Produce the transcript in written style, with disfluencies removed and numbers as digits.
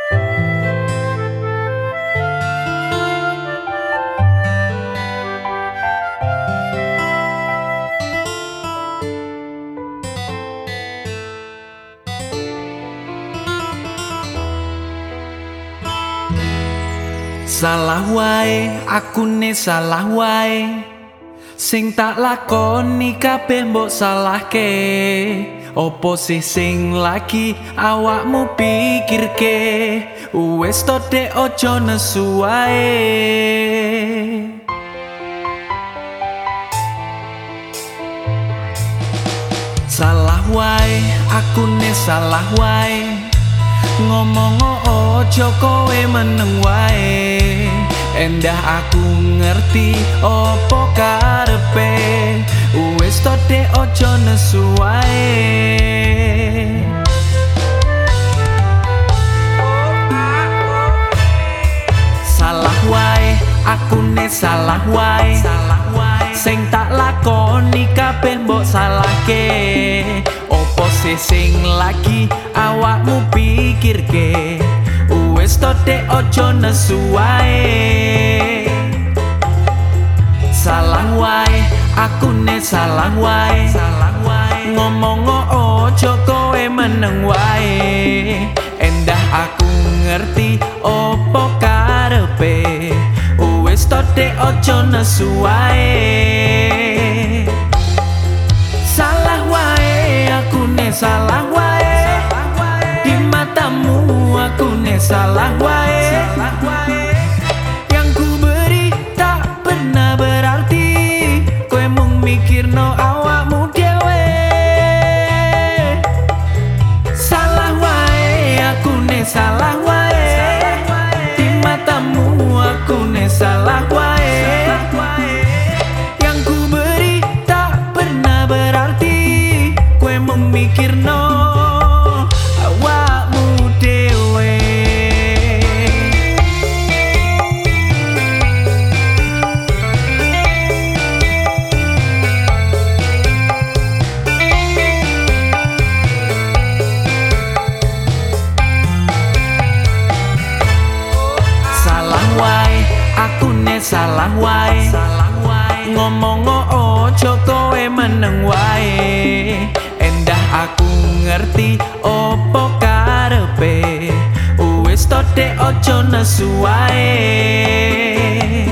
Salah wae, akune salah wae. Sing tak lakoni kabeh mbok salahke. Opo sih sing lagi awakmu pikirke? Wes to dek ojo nesu wae. Salah wae, akune salah wae. Ngomong ojo kowe meneng wae. Endah aku ngerti opo karepe. Wes to dek ojo nesu wae. Salah wae, akune salah wae. Sing tak lakoni kabeh mbok salahke. Opo sih sing lagi awakmu pikirke? Wes to dek ojo nesu wae. Salah wae, akune salah wae. Ngomong ojo kowe meneng wae. Endah aku ngerti opo karepe. Wes to dek ojo nesu wae. Salah wae, akune salah wae. Di matamu akune salah wae. Yang ku beri tak pernah berarti. Kowe mung mikirno awakmu dhewe. Salah wae, akune salah wae. Di matamu akune salah wae. Yang ku beri tak pernah berarti. Kowe mung mikirno awakmu dhewe. Salah wae, akune salah wae. Ngomong ojo kowe meneng wae. Endah aku ngerti opo karepe. Wes to dek ojo nesu wae.